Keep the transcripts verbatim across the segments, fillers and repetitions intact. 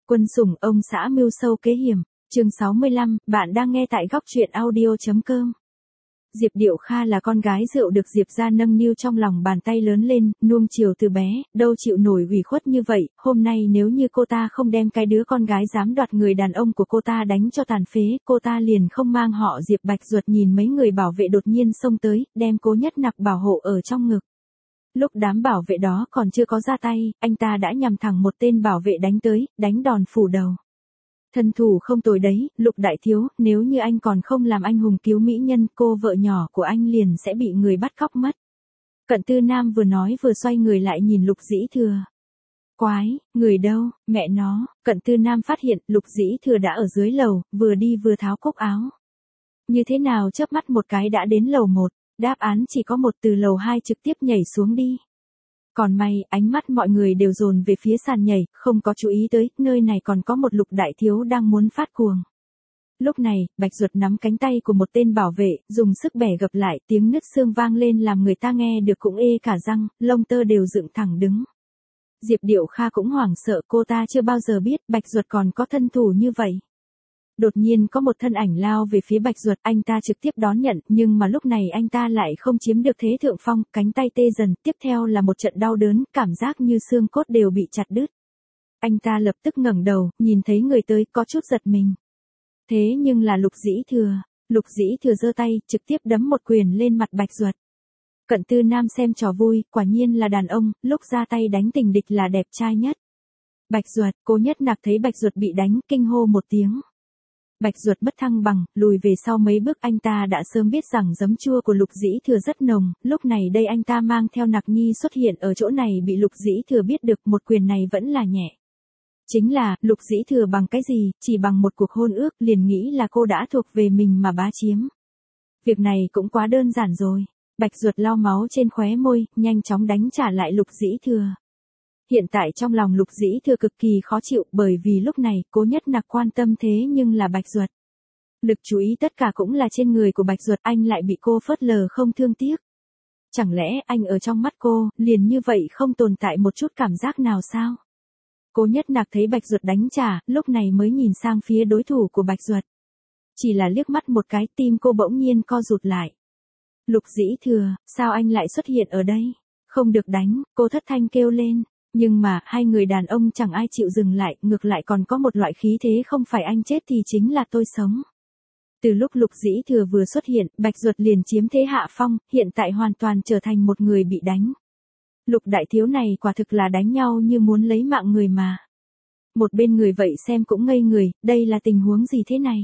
Quân sủng ông xã mưu sâu kế hiểm, chương sáu mươi lăm, bạn đang nghe tại góc truyện audio.com. Diệp Điệu Kha là con gái rượu được Diệp gia nâng niu trong lòng bàn tay lớn lên, nuông chiều từ bé, đâu chịu nổi ủy khuất như vậy, hôm nay nếu như cô ta không đem cái đứa con gái dám đoạt người đàn ông của cô ta đánh cho tàn phế, cô ta liền không mang họ Diệp. Bạch Duật nhìn mấy người bảo vệ đột nhiên xông tới, đem Cố Nhất Nặc bảo hộ ở trong ngực. Lúc đám bảo vệ đó còn chưa có ra tay, anh ta đã nhằm thẳng một tên bảo vệ đánh tới, đánh đòn phủ đầu. Thân thủ không tồi đấy, Lục đại thiếu, nếu như anh còn không làm anh hùng cứu mỹ nhân, cô vợ nhỏ của anh liền sẽ bị người bắt cóc mất. Cận Tư Nam vừa nói vừa xoay người lại nhìn Lục Dĩ Thừa. Quái, người đâu, mẹ nó. Cận Tư Nam phát hiện Lục Dĩ Thừa đã ở dưới lầu, vừa đi vừa tháo cúc áo. Như thế nào chớp mắt một cái đã đến lầu một, đáp án chỉ có một, từ lầu hai trực tiếp nhảy xuống đi. Còn may, ánh mắt mọi người đều dồn về phía sàn nhảy, không có chú ý tới, nơi này còn có một Lục đại thiếu đang muốn phát cuồng. Lúc này, Bạch Duật nắm cánh tay của một tên bảo vệ, dùng sức bẻ gập lại, tiếng nứt xương vang lên làm người ta nghe được cũng ê cả răng, lông tơ đều dựng thẳng đứng. Diệp Điệu Kha cũng hoảng sợ, cô ta chưa bao giờ biết Bạch Duật còn có thân thủ như vậy. Đột nhiên có một thân ảnh lao về phía Bạch Duật, anh ta trực tiếp đón nhận, nhưng mà lúc này anh ta lại không chiếm được thế thượng phong, cánh tay tê dần, tiếp theo là một trận đau đớn, cảm giác như xương cốt đều bị chặt đứt. Anh ta lập tức ngẩng đầu, nhìn thấy người tới, có chút giật mình. Thế nhưng là Lục Dĩ Thừa, Lục Dĩ Thừa giơ tay, trực tiếp đấm một quyền lên mặt Bạch Duật. Cận Tư Nam xem trò vui, quả nhiên là đàn ông, lúc ra tay đánh tình địch là đẹp trai nhất. Bạch Duật, Cố Nhất Nặc thấy Bạch Duật bị đánh, kinh hô một tiếng. Bạch Duật mất thăng bằng, lùi về sau mấy bước, anh ta đã sớm biết rằng giấm chua của Lục Dĩ Thừa rất nồng, lúc này đây anh ta mang theo Nặc Nhi xuất hiện ở chỗ này bị Lục Dĩ Thừa biết được, một quyền này vẫn là nhẹ. Chính là, Lục Dĩ Thừa bằng cái gì, chỉ bằng một cuộc hôn ước liền nghĩ là cô đã thuộc về mình mà bá chiếm. Việc này cũng quá đơn giản rồi. Bạch Duật lau máu trên khóe môi, nhanh chóng đánh trả lại Lục Dĩ Thừa. Hiện tại trong lòng Lục Dĩ Thừa cực kỳ khó chịu, bởi vì lúc này, Cố Nhất Nặc quan tâm thế nhưng là Bạch Duật. Lực chú ý tất cả cũng là trên người của Bạch Duật, anh lại bị cô phớt lờ không thương tiếc. Chẳng lẽ anh ở trong mắt cô, liền như vậy không tồn tại một chút cảm giác nào sao? Cố Nhất Nặc thấy Bạch Duật đánh trả, lúc này mới nhìn sang phía đối thủ của Bạch Duật. Chỉ là liếc mắt một cái, tim cô bỗng nhiên co rụt lại. Lục Dĩ Thừa, sao anh lại xuất hiện ở đây? Không được đánh, cô thất thanh kêu lên. Nhưng mà, hai người đàn ông chẳng ai chịu dừng lại, ngược lại còn có một loại khí thế, không phải anh chết thì chính là tôi sống. Từ lúc Lục Dĩ Thừa vừa xuất hiện, Bạch Duật liền chiếm thế hạ phong, hiện tại hoàn toàn trở thành một người bị đánh. Lục đại thiếu này quả thực là đánh nhau như muốn lấy mạng người mà. Một bên người vậy xem cũng ngây người, đây là tình huống gì thế này?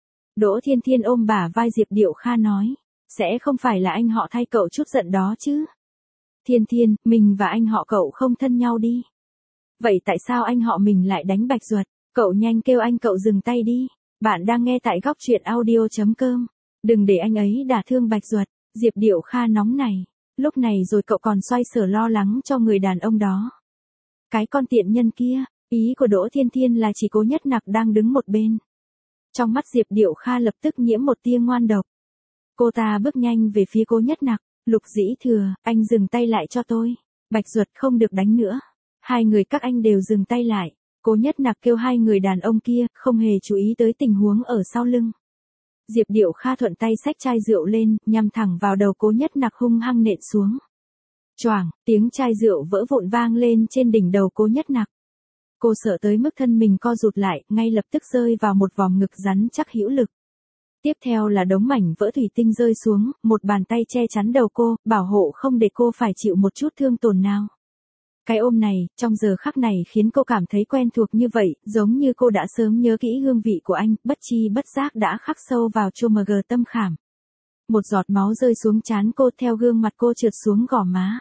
Đỗ Thiên Thiên ôm bả vai Diệp Điệu Kha nói, sẽ không phải là anh họ thay cậu chút giận đó chứ? Thiên Thiên, mình và anh họ cậu không thân nhau đi. Vậy tại sao anh họ mình lại đánh Bạch Duật? Cậu nhanh kêu anh cậu dừng tay đi. Bạn đang nghe tại góc truyện audio.com. Đừng để anh ấy đả thương Bạch Duật. Diệp Điệu Kha nóng này. Lúc này rồi cậu còn xoay sở lo lắng cho người đàn ông đó. Cái con tiện nhân kia, ý của Đỗ Thiên Thiên là chỉ Cố Nhất Nặc đang đứng một bên. Trong mắt Diệp Điệu Kha lập tức nhiễm một tia ngoan độc. Cô ta bước nhanh về phía Cố Nhất Nặc. Lục Dĩ Thừa, anh dừng tay lại cho tôi. Bạch Duật không được đánh nữa. Hai người các anh đều dừng tay lại. Cố Nhất Nặc kêu hai người đàn ông kia, không hề chú ý tới tình huống ở sau lưng. Diệp Điệu Kha thuận tay xách chai rượu lên, nhằm thẳng vào đầu Cố Nhất Nặc hung hăng nện xuống. Choảng, tiếng chai rượu vỡ vụn vang lên trên đỉnh đầu Cố Nhất Nặc. Cô sợ tới mức thân mình co rụt lại, ngay lập tức rơi vào một vòng ngực rắn chắc hữu lực. Tiếp theo là đống mảnh vỡ thủy tinh rơi xuống, một bàn tay che chắn đầu cô, bảo hộ không để cô phải chịu một chút thương tổn nào. Cái ôm này, trong giờ khắc này khiến cô cảm thấy quen thuộc như vậy, giống như cô đã sớm nhớ kỹ hương vị của anh, bất chi bất giác đã khắc sâu vào chô mờ gờ tâm khảm. Một giọt máu rơi xuống trán cô, theo gương mặt cô trượt xuống gò má.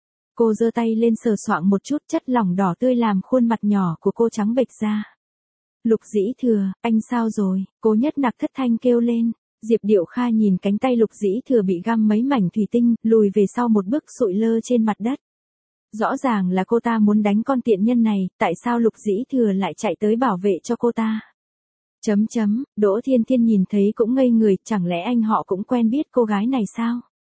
Cô giơ tay lên sờ soạng một chút, chất lỏng đỏ tươi làm khuôn mặt nhỏ của cô trắng bệch ra. Lục Dĩ Thừa, anh sao rồi? Cố Nhất Nặc thất thanh kêu lên. Diệp Điệu Kha nhìn cánh tay Lục Dĩ Thừa bị găm mấy mảnh thủy tinh, lùi về sau một bước sụi lơ trên mặt đất. Rõ ràng là cô ta muốn đánh con tiện nhân này, tại sao Lục Dĩ Thừa lại chạy tới bảo vệ cho cô ta? Chấm chấm, Đỗ Thiên Thiên nhìn thấy cũng ngây người, chẳng lẽ anh họ cũng quen biết cô gái này sao?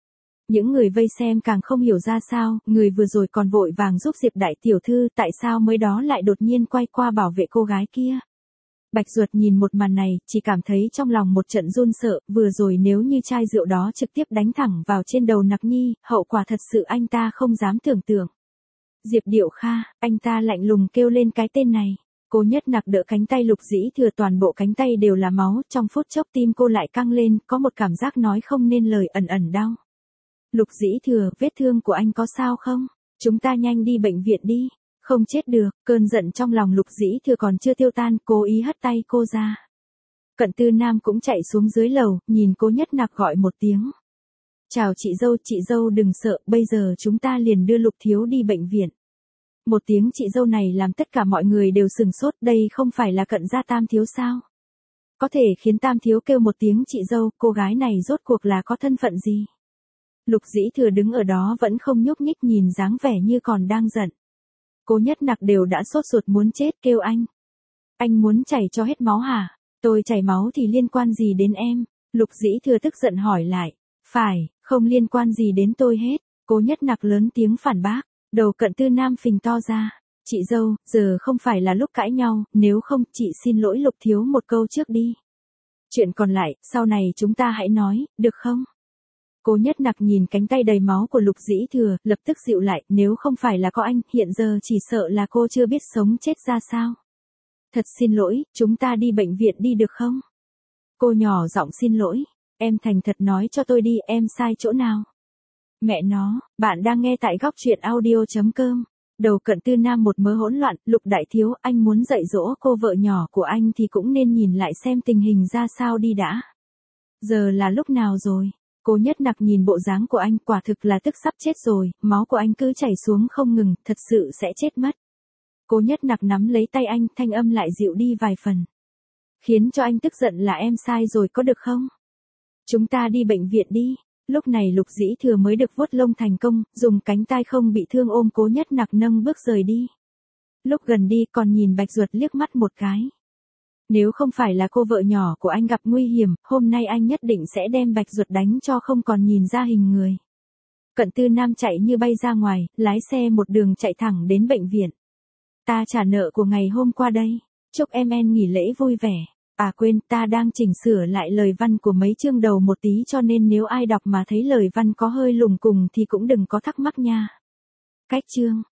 Những người vây xem càng không hiểu ra sao, người vừa rồi còn vội vàng giúp Diệp đại tiểu thư, tại sao mới đó lại đột nhiên quay qua bảo vệ cô gái kia. Bạch Duật nhìn một màn này, chỉ cảm thấy trong lòng một trận run sợ, vừa rồi nếu như chai rượu đó trực tiếp đánh thẳng vào trên đầu Nặc Nhi, hậu quả thật sự anh ta không dám tưởng tượng. Diệp Điệu Kha, anh ta lạnh lùng kêu lên cái tên này. Cố Nhất Nặc đỡ cánh tay Lục Dĩ Thừa, toàn bộ cánh tay đều là máu, trong phút chốc tim cô lại căng lên, có một cảm giác nói không nên lời, ẩn ẩn đau. Lục Dĩ Thừa, vết thương của anh có sao không? Chúng ta nhanh đi bệnh viện đi. Không chết được, cơn giận trong lòng Lục Dĩ Thừa còn chưa tiêu tan, cố ý hất tay cô ra. Cận Tư Nam cũng chạy xuống dưới lầu, nhìn Cố Nhất Nặc gọi một tiếng. Chào chị dâu, chị dâu đừng sợ, bây giờ chúng ta liền đưa Lục thiếu đi bệnh viện. Một tiếng chị dâu này làm tất cả mọi người đều sừng sốt, đây không phải là Cận gia Tam thiếu sao? Có thể khiến Tam thiếu kêu một tiếng chị dâu, cô gái này rốt cuộc là có thân phận gì? Lục Dĩ Thừa đứng ở đó vẫn không nhúc nhích, nhìn dáng vẻ như còn đang giận. Cố Nhất Nặc đều đã sốt ruột muốn chết, kêu anh. Anh muốn chảy cho hết máu hả? Tôi chảy máu thì liên quan gì đến em? Lục Dĩ Thừa tức giận hỏi lại. Phải, không liên quan gì đến tôi hết. Cố Nhất Nặc lớn tiếng phản bác. Đầu Cận Tư Nam phình to ra. Chị dâu, giờ không phải là lúc cãi nhau, nếu không chị xin lỗi Lục thiếu một câu trước đi. Chuyện còn lại, sau này chúng ta hãy nói, được không? Cố Nhất Nặc nhìn cánh tay đầy máu của Lục Dĩ Thừa, lập tức dịu lại, nếu không phải là có anh, hiện giờ chỉ sợ là cô chưa biết sống chết ra sao. Thật xin lỗi, chúng ta đi bệnh viện đi được không? Cô nhỏ giọng xin lỗi, em thành thật nói cho tôi đi, em sai chỗ nào? Mẹ nó, bạn đang nghe tại góc truyện audio chấm com. Đầu Cận Tư Nam một mớ hỗn loạn, Lục đại thiếu, anh muốn dạy dỗ cô vợ nhỏ của anh thì cũng nên nhìn lại xem tình hình ra sao đi đã. Giờ là lúc nào rồi? Cố Nhất Nặc nhìn bộ dáng của anh, quả thực là tức sắp chết rồi, máu của anh cứ chảy xuống không ngừng, thật sự sẽ chết mất. Cố Nhất Nặc nắm lấy tay anh, thanh âm lại dịu đi vài phần. Khiến cho anh tức giận là em sai rồi có được không? Chúng ta đi bệnh viện đi. Lúc này Lục Dĩ Thừa mới được vuốt lông thành công, dùng cánh tay không bị thương ôm Cố Nhất Nặc nâng bước rời đi. Lúc gần đi còn nhìn Bạch Duật liếc mắt một cái. Nếu không phải là cô vợ nhỏ của anh gặp nguy hiểm, hôm nay anh nhất định sẽ đem Bạch Duật đánh cho không còn nhìn ra hình người. Cận Tư Nam chạy như bay ra ngoài, lái xe một đường chạy thẳng đến bệnh viện. Ta trả nợ của ngày hôm qua đây. Chúc em en nghỉ lễ vui vẻ. À quên, ta đang chỉnh sửa lại lời văn của mấy chương đầu một tí, cho nên nếu ai đọc mà thấy lời văn có hơi lùng cùng thì cũng đừng có thắc mắc nha. Cách chương